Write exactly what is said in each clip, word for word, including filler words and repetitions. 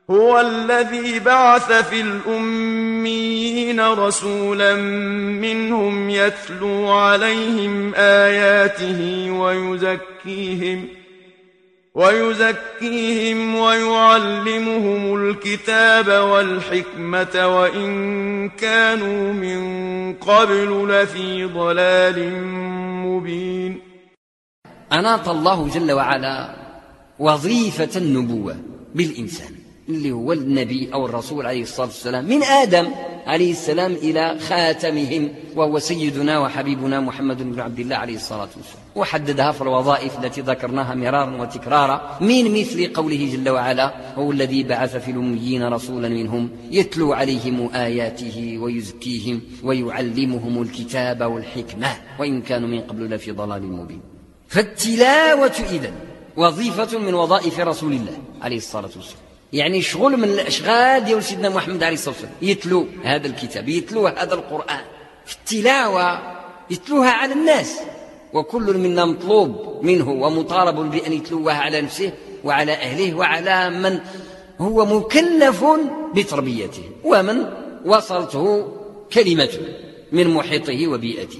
هو الذي بعث في الأميين رسولا منهم يتلو عليهم آياته ويزكيهم ويزكيهم ويعلمهم الكتاب والحكمة وإن كانوا من قبل لفي ضلال مبين. أناط الله جل وعلا وظيفة النبوة بالإنسان اللي هو النبي أو الرسول عليه الصلاة والسلام من آدم عليه السلام إلى خاتمهم وهو سيدنا وحبيبنا محمد بن عبد الله عليه الصلاة والسلام، وحددها في الوظائف التي ذكرناها مرارا وتكرارا من مثل قوله جل وعلا هو الذي بعث في الأميين رسولا منهم يتلو عليهم آياته ويزكيهم ويعلمهم الكتاب والحكمة وإن كانوا من قبل لفي ضلال مبين. فالتلاوة إذن وظيفة من وظائف رسول الله عليه الصلاة والسلام، يعني شغل من الأشغال ديال سيدنا محمد عليه الصلاة والسلام، يتلو هذا الكتاب، يتلو هذا القرآن. في التلاوة يتلوها على الناس، وكل منا مطلوب منه ومطالب بأن يتلوها على نفسه وعلى أهله وعلى من هو مكلف بتربيته ومن وصلته كلمته من محيطه وبيئته.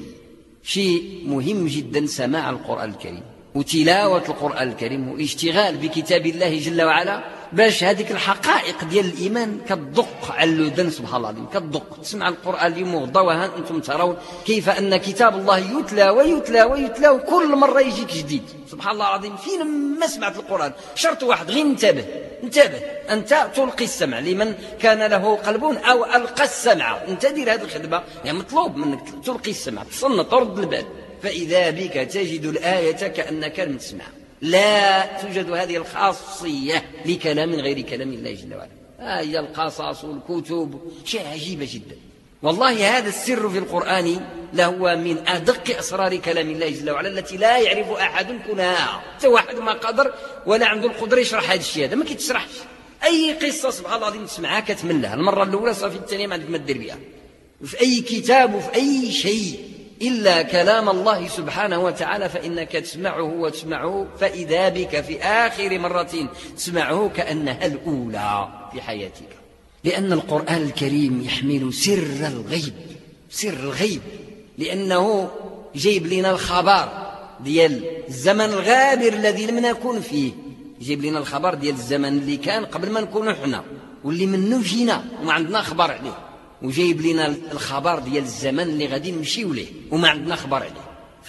شيء مهم جدا سماع القرآن الكريم وتلاوة القرآن الكريم والاشتغال بكتاب الله جل وعلا، باش هذيك الحقائق ديال الإيمان كتدق على الودن. سبحان الله العظيم كتدق تسمع القرآن اليوم وغدا، وها أنتم ترون كيف أن كتاب الله يتلى ويتلى ويتلى وكل مرة يجيك جديد. سبحان الله العظيم فين ما سمعت القرآن شرط واحد، غير انتبه انتبه أنت تلقي السمع لمن كان له قلب أو ألقى السمع. أنت دير هذه الخدمة، يعني مطلوب منك تلقي السمع، تصنت ترد البال، فإذا بك تجد الآية كأنك لم تسمع. لا توجد هذه الخاصية لكلام غير كلام الله جل وعلا. هي القصص والكتب شيء عجيبة جدا والله. هذا السر في القرآن لهو من أدق أسرار كلام الله جل وعلا التي لا يعرف أحد كنها. حتى واحد ما قدر ولا عنده القدرة يشرح هذا الشيء، هذا ما كيتشرحش. أي قصة سبحان الله العظيم تسمعها كتملها المرة الأولى صافي، الثانية ما عندك ما دير بها. في أي كتاب وفي أي شيء إلا كلام الله سبحانه وتعالى فإنك تسمعه وتسمعه، فإذا بك في آخر مرة تسمعه كأنها الأولى في حياتك، لأن القرآن الكريم يحمل سر الغيب، سر الغيب، لأنه جيب لنا الخبر ديال الزمن الغابر الذي لم نكن فيه، يجيب لنا الخبر ديال الزمن اللي كان قبل ما نكون احنا واللي منه جينا وما عندنا خبر عليه، وجايب لنا الخبر ديال الزمن اللي غادي نمشيو ليه وما عندنا خبر عليه.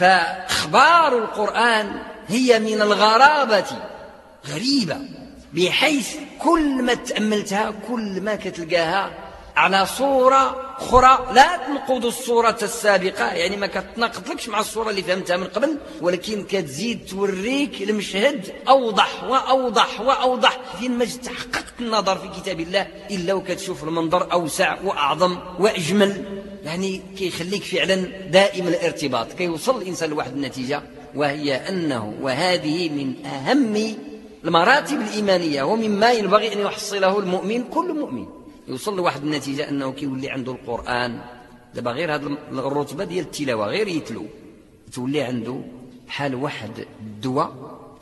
فاخبار القرآن هي من الغرابة غريبة، بحيث كل ما تأملتها كل ما كتلقاها على صورة أخرى لا تنقض الصورة السابقة، يعني ما كتناقضلكش مع الصورة اللي فهمتها من قبل، ولكن كتزيد توريك المشهد أوضح وأوضح وأوضح. فين ما تحققت النظر في كتاب الله إلا وكتشوف المنظر أوسع وأعظم وأجمل، يعني كيخليك فعلا دائم الارتباط، كيوصل الإنسان لواحد النتيجة، وهي أنه وهذه من أهم المراتب الإيمانية ومما ينبغي أن يحصله المؤمن، كل مؤمن يوصل لواحد النتيجة أنه كيولي عنده القرآن دابا غير هذه الرتبة ديال التلاوة، غير يتلو تولي عنده بحال واحد الدواء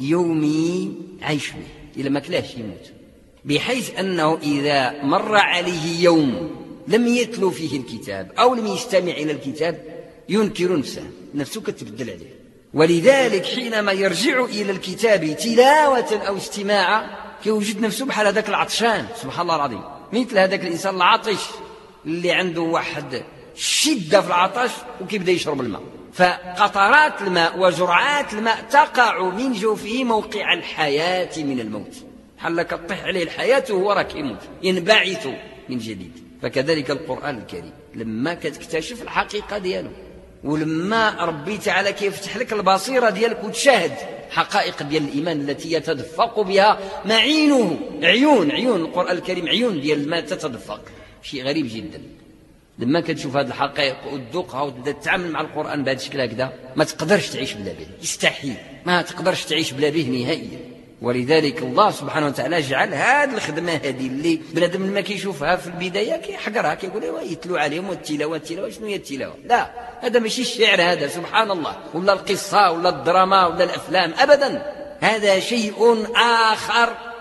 يومي عايش به، إلا ما كلاش يموت، بحيث أنه إذا مر عليه يوم لم يتلو فيه الكتاب أو لم يستمع إلى الكتاب ينكر نفسه، نفسه كتبدل عليه. ولذلك حينما يرجع إلى الكتاب تلاوة أو استماعا كيوجد نفسه بحال هذاك العطشان. سبحان الله العظيم، مثل هذاك الإنسان العطش اللي عنده واحد شدة في العطش وكيبدأ يشرب الماء، فقطرات الماء وجرعات الماء تقع من جوفه موقع الحياة من الموت، بحال كطيح عليه الحياة وهو راه كيموت ينبعث من جديد. فكذلك القرآن الكريم لما كتكتشف الحقيقة دياله، ولما ربي تعالى كيفتح لك البصيرة ديالك وتشاهد حقائق ديال الإيمان التي يتدفق بها معينه، عيون عيون القرآن الكريم عيون ديال ما تتدفق، شيء غريب جدا. لما كتشوف هذه الحقائق وتذوقها وتبدا تتعامل مع القرآن بهذا الشكل هكذا ما تقدرش تعيش بلا به، يستحيل ما تقدرش تعيش بلا به نهائيا. ولذلك الله سبحانه وتعالى جعل هذه الخدمة هذه اللي بنادم لما كيشوفها في البداية كيحقرها، كيقول ايوا يتلو عليهم والتلاوة التلاوة شنو هي التلاوة؟ لا، هذا ماشي الشعر، هذا سبحان الله، ولا القصة ولا الدراما ولا الأفلام، أبدا، هذا شيء آخر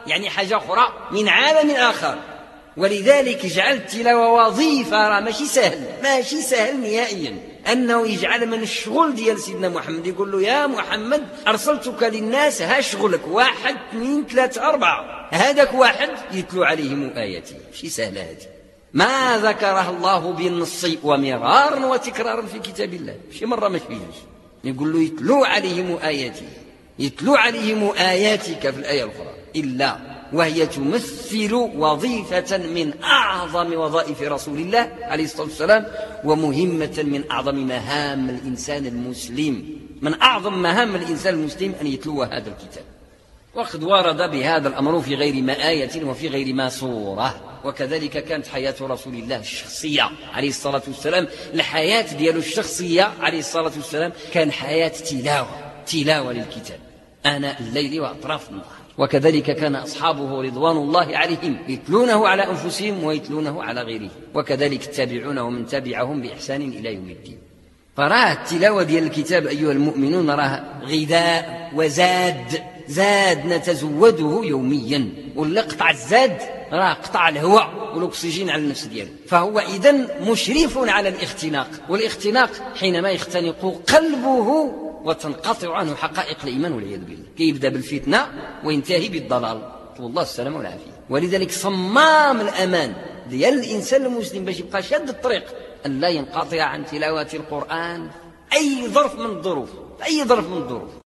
يعني حاجة أخرى من عالم آخر. ولذلك جعل التلاوة وظيفة، راه ماشي سهل، ماشي سهل نهائيا أنه يجعل من الشغل ديال سيدنا محمد يقول له يا محمد أرسلتك للناس، ها شغلك واحد اثنين ثلاثة أربعة، هذاك واحد يتلو عليهم آياتي. ماشي سهلة هذه، ما ذكرها الله بالنص ومرارا وتكرارا في كتاب الله، شي مرة ما فيهش. يقول له يتلو عليهم آياتي، يتلو عليهم آياتك في الآية الأخرى، إلا وهي تمثل وظيفة من أعظم وظائف رسول الله عليه الصلاة والسلام، ومهمة من أعظم مهام الإنسان المسلم. من أعظم مهام الإنسان المسلم أن يتلو هذا الكتاب. وقد ورد بهذا الأمر في غير ما آية وفي غير ما صورة. وكذلك كانت حياة رسول الله الشخصية عليه الصلاة والسلام، الحياة دياله الشخصية عليه الصلاة والسلام كان حياة تلاوة، تلاوة للكتاب آناء الليل وأطراف النهار. وكذلك كان أصحابه رضوان الله عليهم يتلونه على أنفسهم ويتلونه على غيرهم، وكذلك التابعون ومن تبعهم بإحسان إلى يوم الدين. فراه التلاوة ديال الكتاب أيها المؤمنون راه غذاء وزاد، زاد نتزوده يوميا، واللي قطع الزاد راه قطع الهواء والأكسجين على النفس دياله. فهو إذن مشرف على الاختناق، والاختناق حينما يختنق قلبه وتنقطع عنه حقائق الإيمان والعياذ بالله، كيبدأ بالفتنة وينتهي بالضلال، والله السلامة والعافية. ولذلك صمام الأمان ديال الإنسان المسلم باش يبقى شاد الطريق أن لا ينقطع عن تلاوة القرآن أي ظرف من الظروف، أي ظرف من الظروف.